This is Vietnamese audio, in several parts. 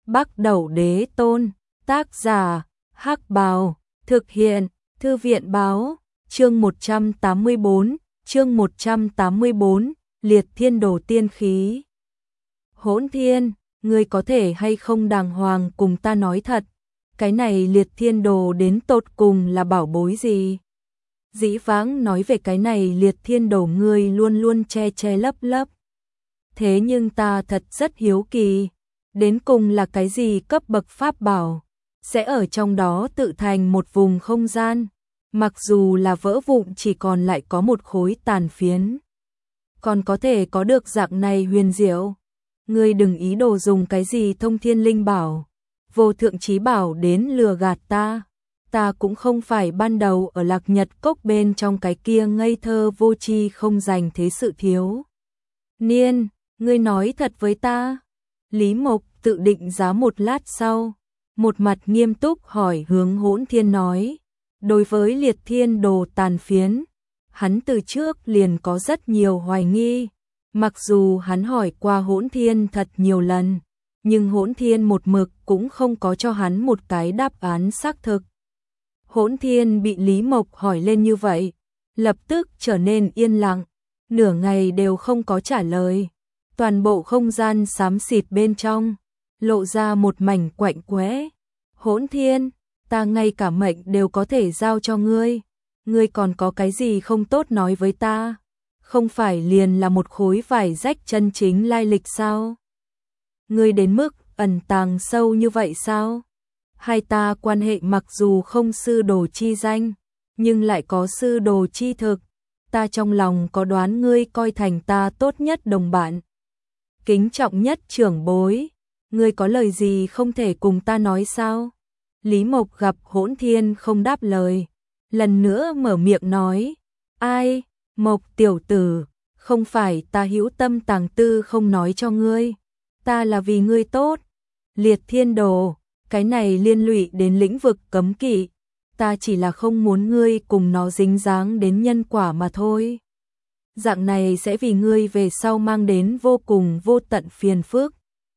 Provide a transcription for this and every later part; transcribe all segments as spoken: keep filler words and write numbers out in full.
Bắc Đẩu Đế Tôn, tác giả, Hắc Bào, thực hiện, Thư viện báo, chương một trăm tám mươi bốn, chương một trăm tám mươi bốn, liệt thiên đồ tiên khí. Hỗn Thiên, ngươi có thể hay không đàng hoàng cùng ta nói thật, cái này liệt thiên đồ đến tột cùng là bảo bối gì? Dĩ vãng nói về cái này liệt thiên đồ ngươi luôn luôn che che lấp lấp. Thế nhưng ta thật rất hiếu kỳ, đến cùng là cái gì cấp bậc pháp bảo, sẽ ở trong đó tự thành một vùng không gian, mặc dù là vỡ vụn chỉ còn lại có một khối tàn phiến. Còn có thể có được dạng này huyền diệu, ngươi đừng ý đồ dùng cái gì thông thiên linh bảo, vô thượng chí bảo đến lừa gạt ta. Ta cũng không phải ban đầu ở Lạc Nhật Cốc bên trong cái kia ngây thơ vô tri không dành thế sự thiếu niên, ngươi nói thật với ta. Lý Mộc tự định giá một lát sau, một mặt nghiêm túc hỏi hướng Hỗn Thiên nói, đối với liệt thiên đồ tàn phiến, hắn từ trước liền có rất nhiều hoài nghi, mặc dù hắn hỏi qua Hỗn Thiên thật nhiều lần, nhưng Hỗn Thiên một mực cũng không có cho hắn một cái đáp án xác thực. Hỗn Thiên bị Lý Mộc hỏi lên như vậy, lập tức trở nên yên lặng, nửa ngày đều không có trả lời. Toàn bộ không gian xám xịt bên trong, lộ ra một mảnh quạnh quẽ. Hỗn Thiên, ta ngay cả mệnh đều có thể giao cho ngươi, ngươi còn có cái gì không tốt nói với ta? Không phải liền là một khối vải rách chân chính lai lịch sao? Ngươi đến mức ẩn tàng sâu như vậy sao? Hai ta quan hệ mặc dù không sư đồ chi danh, nhưng lại có sư đồ chi thực. Ta trong lòng có đoán ngươi coi thành ta tốt nhất đồng bạn, kính trọng nhất trưởng bối. Ngươi có lời gì không thể cùng ta nói sao? Lý Mộc gặp Hỗn Thiên không đáp lời, lần nữa mở miệng nói, ai, Mộc tiểu tử, không phải ta hữu tâm tàng tư không nói cho ngươi, ta là vì ngươi tốt. Liệt thiên đồ, cái này liên lụy đến lĩnh vực cấm kỵ, ta chỉ là không muốn ngươi cùng nó dính dáng đến nhân quả mà thôi. Dạng này sẽ vì ngươi về sau mang đến vô cùng vô tận phiền phức.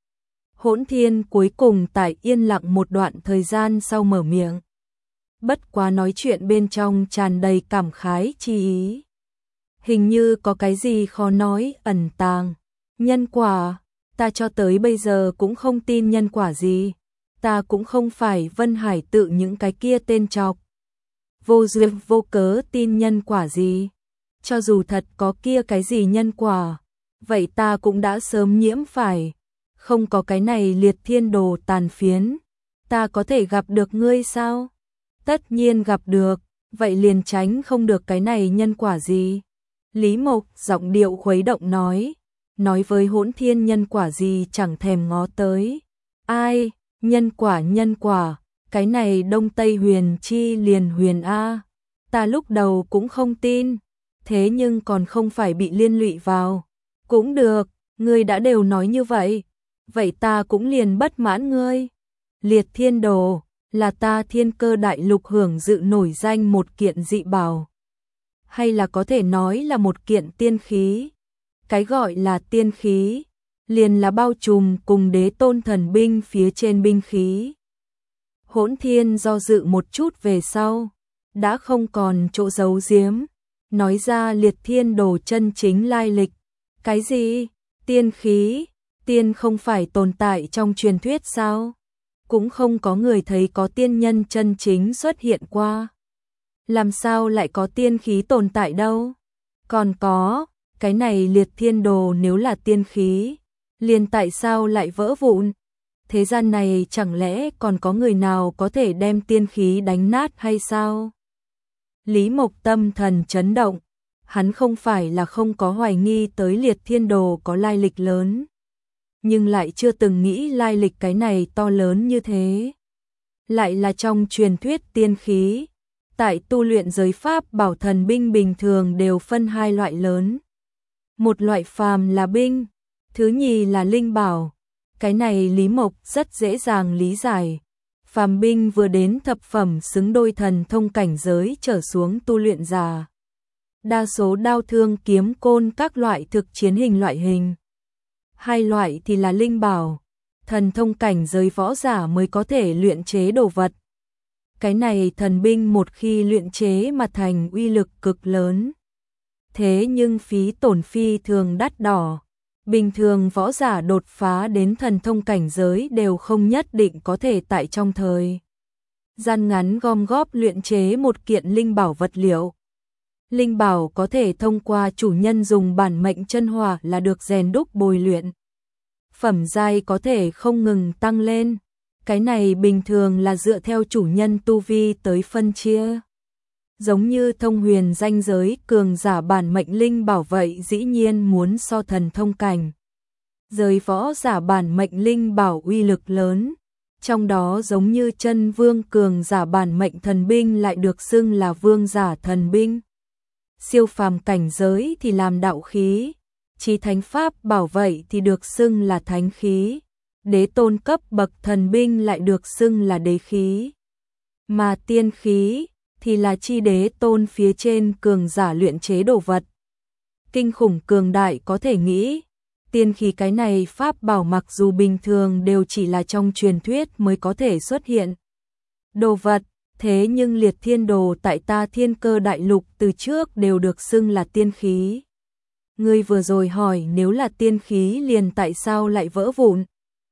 Hỗn Thiên cuối cùng tại yên lặng một đoạn thời gian sau mở miệng. Bất quá nói chuyện bên trong tràn đầy cảm khái chi ý. Hình như có cái gì khó nói ẩn tàng. Nhân quả, ta cho tới bây giờ cũng không tin nhân quả gì. Ta cũng không phải Vân Hải tự những cái kia tên chọc. Vô duyên vô cớ tin nhân quả gì. Cho dù thật có kia cái gì nhân quả, vậy ta cũng đã sớm nhiễm phải. Không có cái này liệt thiên đồ tàn phiến, ta có thể gặp được ngươi sao? Tất nhiên gặp được, vậy liền tránh không được cái này nhân quả gì. Lý Mộc giọng điệu khuấy động nói, nói với Hỗn Thiên nhân quả gì chẳng thèm ngó tới. Ai, nhân quả nhân quả, cái này Đông Tây huyền chi liền huyền A. Ta lúc đầu cũng không tin, thế nhưng còn không phải bị liên lụy vào. Cũng được, ngươi đã đều nói như vậy, vậy ta cũng liền bất mãn ngươi. Liệt thiên đồ, là ta Thiên Cơ Đại Lục hưởng dự nổi danh một kiện dị bảo. Hay là có thể nói là một kiện tiên khí. Cái gọi là tiên khí, liền là bao trùm cùng đế tôn thần binh phía trên binh khí. Hỗn Thiên do dự một chút về sau, đã không còn chỗ giấu giếm, nói ra liệt thiên đồ chân chính lai lịch. Cái gì? Tiên khí? Tiên không phải tồn tại trong truyền thuyết sao? Cũng không có người thấy có tiên nhân chân chính xuất hiện qua. Làm sao lại có tiên khí tồn tại đâu? Còn có, cái này liệt thiên đồ nếu là tiên khí, liền tại sao lại vỡ vụn? Thế gian này chẳng lẽ còn có người nào có thể đem tiên khí đánh nát hay sao? Lý Mộc tâm thần chấn động, hắn không phải là không có hoài nghi tới liệt thiên đồ có lai lịch lớn, nhưng lại chưa từng nghĩ lai lịch cái này to lớn như thế. Lại là trong truyền thuyết tiên khí, tại tu luyện giới pháp bảo thần binh bình thường đều phân hai loại lớn. Một loại phàm là binh, thứ nhì là linh bảo. Cái này Lý Mộc rất dễ dàng lý giải. Phàm binh vừa đến thập phẩm xứng đôi thần thông cảnh giới trở xuống tu luyện giả. Đa số đao thương kiếm côn các loại thực chiến hình loại hình. Hai loại thì là linh bảo, thần thông cảnh giới võ giả mới có thể luyện chế đồ vật. Cái này thần binh một khi luyện chế mà thành uy lực cực lớn. Thế nhưng phí tổn phi thường đắt đỏ. Bình thường võ giả đột phá đến thần thông cảnh giới đều không nhất định có thể tại trong thời gian ngắn gom góp luyện chế một kiện linh bảo vật liệu. Linh bảo có thể thông qua chủ nhân dùng bản mệnh chân hỏa là được rèn đúc bồi luyện. Phẩm giai có thể không ngừng tăng lên. Cái này bình thường là dựa theo chủ nhân tu vi tới phân chia. Giống như thông huyền danh giới cường giả bản mệnh linh bảo vậy dĩ nhiên muốn so thần thông cảnh. Giới võ giả bản mệnh linh bảo uy lực lớn. Trong đó giống như chân vương cường giả bản mệnh thần binh lại được xưng là vương giả thần binh. Siêu phàm cảnh giới thì làm đạo khí. Chí thánh pháp bảo vậy thì được xưng là thánh khí. Đế tôn cấp bậc thần binh lại được xưng là đế khí. Mà tiên khí thì là chi đế tôn phía trên cường giả luyện chế đồ vật. Kinh khủng cường đại có thể nghĩ. Tiên khí cái này pháp bảo mặc dù bình thường đều chỉ là trong truyền thuyết mới có thể xuất hiện. Đồ vật, thế nhưng liệt thiên đồ tại ta thiên cơ đại lục từ trước đều được xưng là tiên khí. Ngươi vừa rồi hỏi nếu là tiên khí liền tại sao lại vỡ vụn?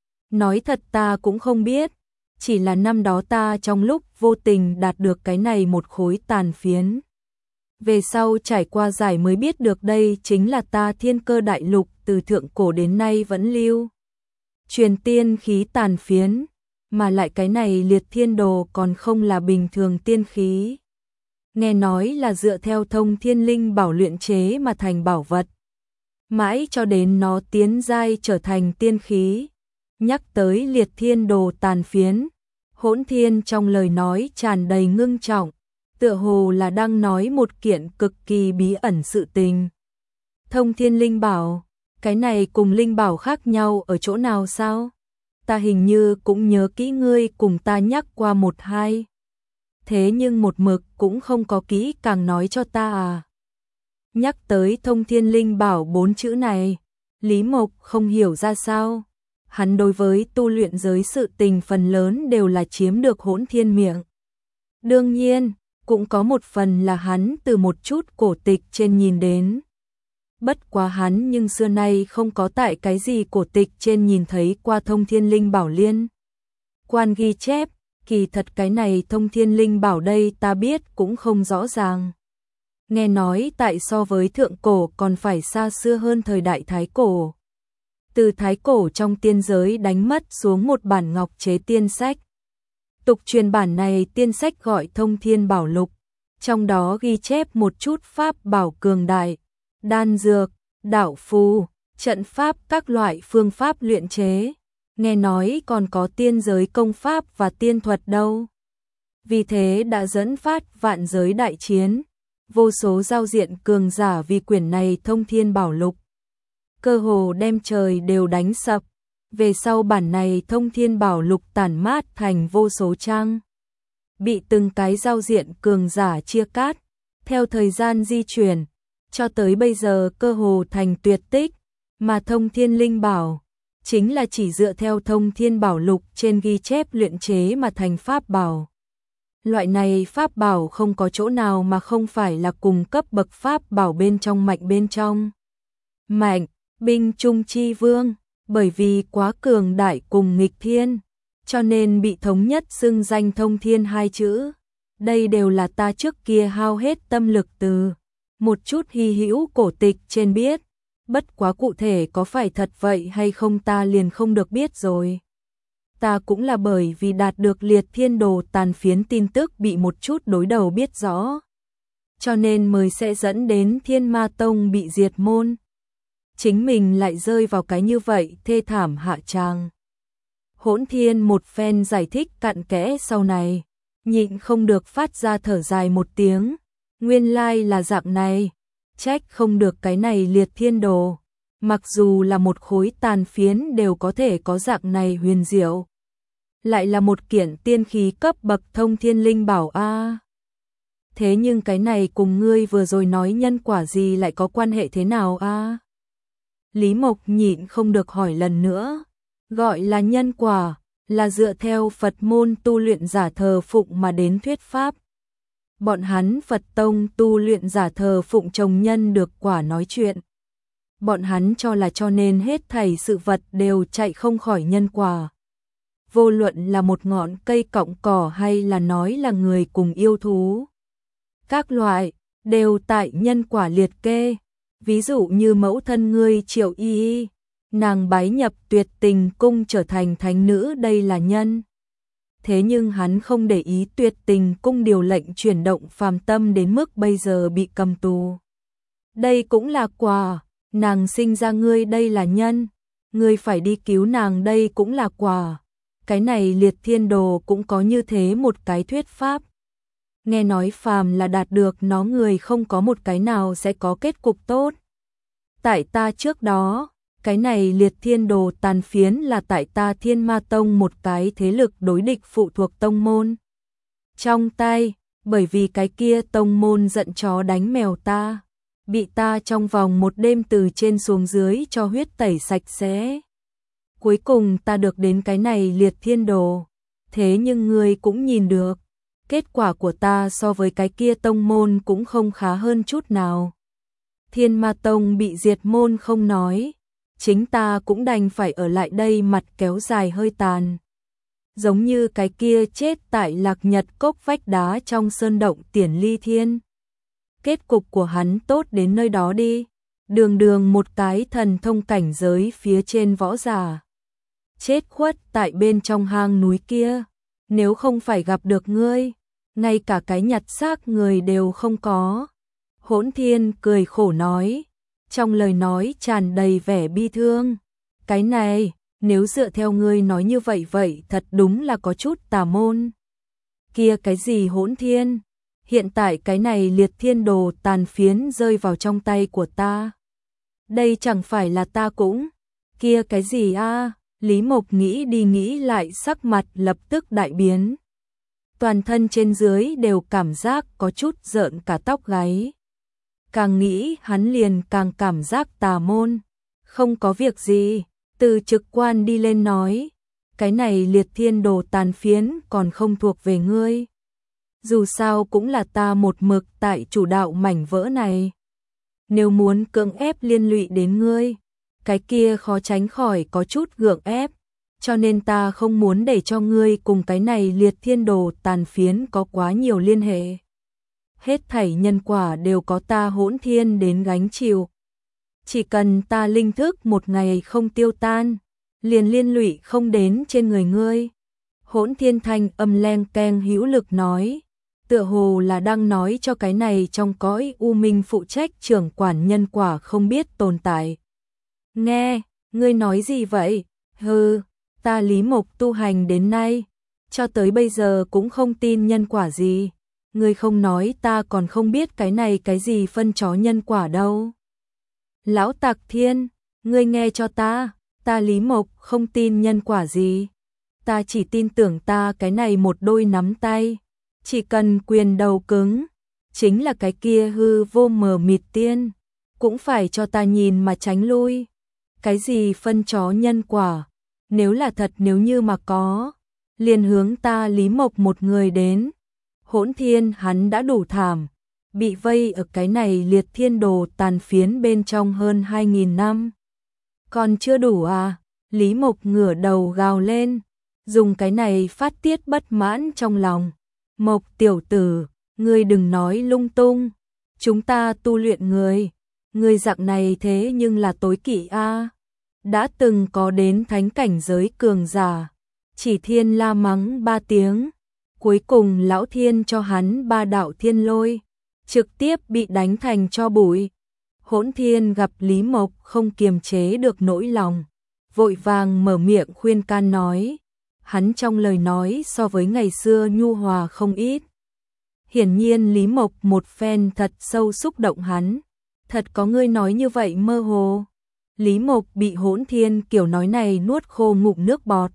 Nói thật ta cũng không biết, chỉ là năm đó ta trong lúc vô tình đạt được cái này một khối tàn phiến. Về sau trải qua giải mới biết được đây chính là ta thiên cơ đại lục từ thượng cổ đến nay vẫn lưu. Truyền tiên khí tàn phiến, mà lại cái này liệt thiên đồ còn không là bình thường tiên khí. Nghe nói là dựa theo thông thiên linh bảo luyện chế mà thành bảo vật. Mãi cho đến nó tiến giai trở thành tiên khí. Nhắc tới liệt thiên đồ tàn phiến, Hỗn Thiên trong lời nói tràn đầy ngưng trọng, tựa hồ là đang nói một kiện cực kỳ bí ẩn sự tình. Thông thiên linh bảo, cái này cùng linh bảo khác nhau ở chỗ nào sao? Ta hình như cũng nhớ kỹ ngươi cùng ta nhắc qua một hai. Thế nhưng một mực cũng không có kỹ càng nói cho ta à. Nhắc tới thông thiên linh bảo bốn chữ này, Lý Mộc không hiểu ra sao. Hắn đối với tu luyện giới sự tình phần lớn đều là chiếm được Hỗn Thiên miệng. Đương nhiên, cũng có một phần là hắn từ một chút cổ tịch trên nhìn đến. Bất quá hắn nhưng xưa nay không có tại cái gì cổ tịch trên nhìn thấy qua thông thiên linh bảo liên. Quan ghi chép, kỳ thật cái này thông thiên linh bảo đây ta biết cũng không rõ ràng. Nghe nói tại so với thượng cổ còn phải xa xưa hơn thời đại thái cổ. Từ thái cổ trong tiên giới đánh mất xuống một bản ngọc chế tiên sách. Tục truyền bản này tiên sách gọi thông thiên bảo lục. Trong đó ghi chép một chút pháp bảo cường đại, đan dược, đạo phù, trận pháp các loại phương pháp luyện chế. Nghe nói còn có tiên giới công pháp và tiên thuật đâu. Vì thế đã dẫn phát vạn giới đại chiến. Vô số giao diện cường giả vì quyển này thông thiên bảo lục. Cơ hồ đem trời đều đánh sập. Về sau bản này thông thiên bảo lục tản mát thành vô số trang. Bị từng cái giao diện cường giả chia cắt. Theo thời gian di chuyển, cho tới bây giờ cơ hồ thành tuyệt tích. Mà thông thiên linh bảo, chính là chỉ dựa theo thông thiên bảo lục trên ghi chép luyện chế mà thành pháp bảo. Loại này pháp bảo không có chỗ nào mà không phải là cùng cấp bậc pháp bảo bên trong mạnh bên trong. Mạnh, binh trung chi vương, bởi vì quá cường đại cùng nghịch thiên, cho nên bị thống nhất xưng danh thông thiên hai chữ. Đây đều là ta trước kia hao hết tâm lực từ một chút hy hữu cổ tịch trên biết, bất quá cụ thể có phải thật vậy hay không ta liền không được biết rồi. Ta cũng là bởi vì đạt được liệt thiên đồ tàn phiến tin tức bị một chút đối đầu biết rõ, cho nên mới sẽ dẫn đến Thiên Ma Tông bị diệt môn. Chính mình lại rơi vào cái như vậy thê thảm hạ tràng. Hỗn Thiên một phen giải thích cặn kẽ sau này, nhịn không được phát ra thở dài một tiếng. Nguyên lai là dạng này, trách không được cái này liệt thiên đồ. Mặc dù là một khối tàn phiến đều có thể có dạng này huyền diệu. Lại là một kiện tiên khí cấp bậc thông thiên linh bảo a. Thế nhưng cái này cùng ngươi vừa rồi nói nhân quả gì lại có quan hệ thế nào a? Lý Mộc nhịn không được hỏi lần nữa. Gọi là nhân quả, là dựa theo Phật môn tu luyện giả thờ phụng mà đến thuyết pháp. Bọn hắn Phật tông tu luyện giả thờ phụng trồng nhân được quả nói chuyện. Bọn hắn cho là cho nên hết thảy sự vật đều chạy không khỏi nhân quả. Vô luận là một ngọn cây cọng cỏ hay là nói là người cùng yêu thú. Các loại, đều tại nhân quả liệt kê. Ví dụ như mẫu thân ngươi Triệu Y Y, nàng bái nhập Tuyệt Tình Cung trở thành thánh nữ, đây là nhân. Thế nhưng hắn không để ý Tuyệt Tình Cung điều lệnh chuyển động phàm tâm đến mức bây giờ bị cầm tù. Đây cũng là quả, nàng sinh ra ngươi, đây là nhân. Ngươi phải đi cứu nàng, đây cũng là quả. Cái này Liệt Thiên Đồ cũng có như thế một cái thuyết pháp. Nghe nói phàm là đạt được nó người không có một cái nào sẽ có kết cục tốt. Tại ta trước đó, cái này Liệt Thiên Đồ tàn phiến là tại ta Thiên Ma Tông một cái thế lực đối địch phụ thuộc tông môn. Trong tay, bởi vì cái kia tông môn giận chó đánh mèo ta, bị ta trong vòng một đêm từ trên xuống dưới cho huyết tẩy sạch sẽ. Cuối cùng ta được đến cái này Liệt Thiên Đồ, thế nhưng ngươi cũng nhìn được, kết quả của ta so với cái kia tông môn cũng không khá hơn chút nào. Thiên Ma Tông bị diệt môn không nói, chính ta cũng đành phải ở lại đây mặt kéo dài hơi tàn. Giống như cái kia chết tại Lạc Nhật Cốc vách đá trong sơn động Tiền Ly Thiên. Kết cục của hắn tốt đến nơi đó đi, đường đường một cái thần thông cảnh giới phía trên võ giả. Chết khuất tại bên trong hang núi kia, nếu không phải gặp được ngươi, ngay cả cái nhặt xác người đều không có. Hỗn Thiên cười khổ nói, trong lời nói tràn đầy vẻ bi thương. Cái này, nếu dựa theo ngươi nói như vậy vậy thật đúng là có chút tà môn. Kia cái gì Hỗn Thiên? Hiện tại cái này Liệt Thiên Đồ tàn phiến rơi vào trong tay của ta. Đây chẳng phải là ta cũng. Kia cái gì a? Lý Mộc nghĩ đi nghĩ lại, sắc mặt lập tức đại biến. Toàn thân trên dưới đều cảm giác có chút rợn cả tóc gáy. Càng nghĩ hắn liền càng cảm giác tà môn. Không có việc gì, từ trực quan đi lên nói, cái này Liệt Thiên Đồ tàn phiến còn không thuộc về ngươi. Dù sao cũng là ta một mực tại chủ đạo mảnh vỡ này. Nếu muốn cưỡng ép liên lụy đến ngươi, cái kia khó tránh khỏi có chút gượng ép, cho nên ta không muốn để cho ngươi cùng cái này Liệt Thiên Đồ tàn phiến có quá nhiều liên hệ. Hết thảy nhân quả đều có ta Hỗn Thiên đến gánh chịu. Chỉ cần ta linh thức một ngày không tiêu tan, liền liên lụy không đến trên người ngươi. Hỗn Thiên thanh âm len keng hữu lực nói, tựa hồ là đang nói cho cái này trong cõi u minh phụ trách trưởng quản nhân quả không biết tồn tại. Nghe, ngươi nói gì vậy? Hừ, ta Lý Mộc tu hành đến nay, cho tới bây giờ cũng không tin nhân quả gì. Ngươi không nói ta còn không biết cái này cái gì phân chó nhân quả đâu. Lão Tạc Thiên, ngươi nghe cho ta, ta Lý Mộc không tin nhân quả gì. Ta chỉ tin tưởng ta cái này một đôi nắm tay. Chỉ cần quyền đầu cứng, chính là cái kia hư vô mờ mịt tiên, cũng phải cho ta nhìn mà tránh lui. Cái gì phân chó nhân quả, nếu là thật, nếu như mà có, liền hướng ta Lý Mộc một người đến. Hỗn Thiên hắn đã đủ thảm, bị vây ở cái này Liệt Thiên Đồ tàn phiến bên trong hơn hai nghìn năm. Còn chưa đủ à? Lý Mộc ngửa đầu gào lên, dùng cái này phát tiết bất mãn trong lòng. Mộc tiểu tử, ngươi đừng nói lung tung, chúng ta tu luyện người, ngươi dạng này thế nhưng là tối kỵ a. Đã từng có đến thánh cảnh giới cường giả, chỉ thiên la mắng ba tiếng, cuối cùng lão thiên cho hắn ba đạo thiên lôi, trực tiếp bị đánh thành tro bụi. Hỗn Thiên gặp Lý Mộc không kiềm chế được nỗi lòng, vội vàng mở miệng khuyên can nói. Hắn trong lời nói so với ngày xưa nhu hòa không ít. Hiển nhiên Lý Mộc một phen thật sâu xúc động hắn. Thật có ngươi nói như vậy mơ hồ. Lý Mộc bị Hỗn Thiên kiểu nói này nuốt khô ngụm nước bọt.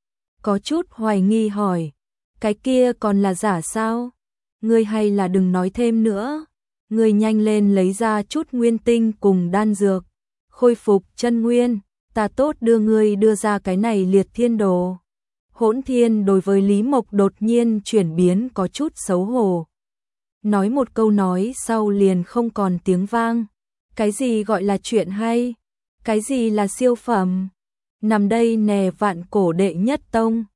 Có chút hoài nghi hỏi, cái kia còn là giả sao? Ngươi hay là đừng nói thêm nữa. Ngươi nhanh lên lấy ra chút nguyên tinh cùng đan dược, khôi phục chân nguyên, ta tốt đưa ngươi đưa ra cái này liệt thiên đồ. Hỗn Thiên đối với Lý Mộc đột nhiên chuyển biến có chút xấu hổ. Nói một câu nói sau liền không còn tiếng vang. Cái gì gọi là chuyện hay? Cái gì là siêu phẩm? Nằm đây nè vạn cổ đệ nhất tông.